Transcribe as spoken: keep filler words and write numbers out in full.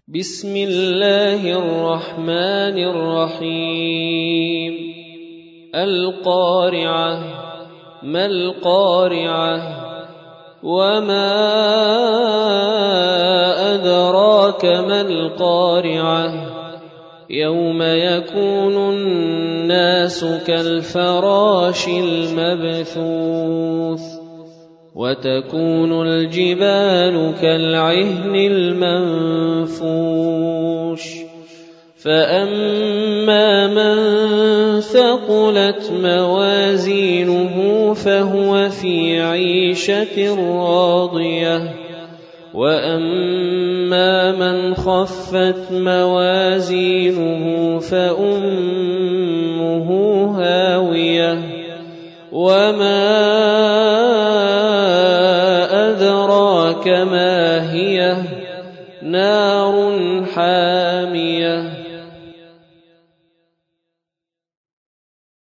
بسم الله الرحمن الرحيم. القارعة. ما القارعة؟ وما أدراك ما القارعة؟ يوم يكون الناس كالفراش المبثوث وتكون الجبال كالعهن المنفوش فأما من ثقلت موازينه فهو في عيشة راضية وأما من خفت موازينه فأمه هاوية وما أدراك ما هي نار حامية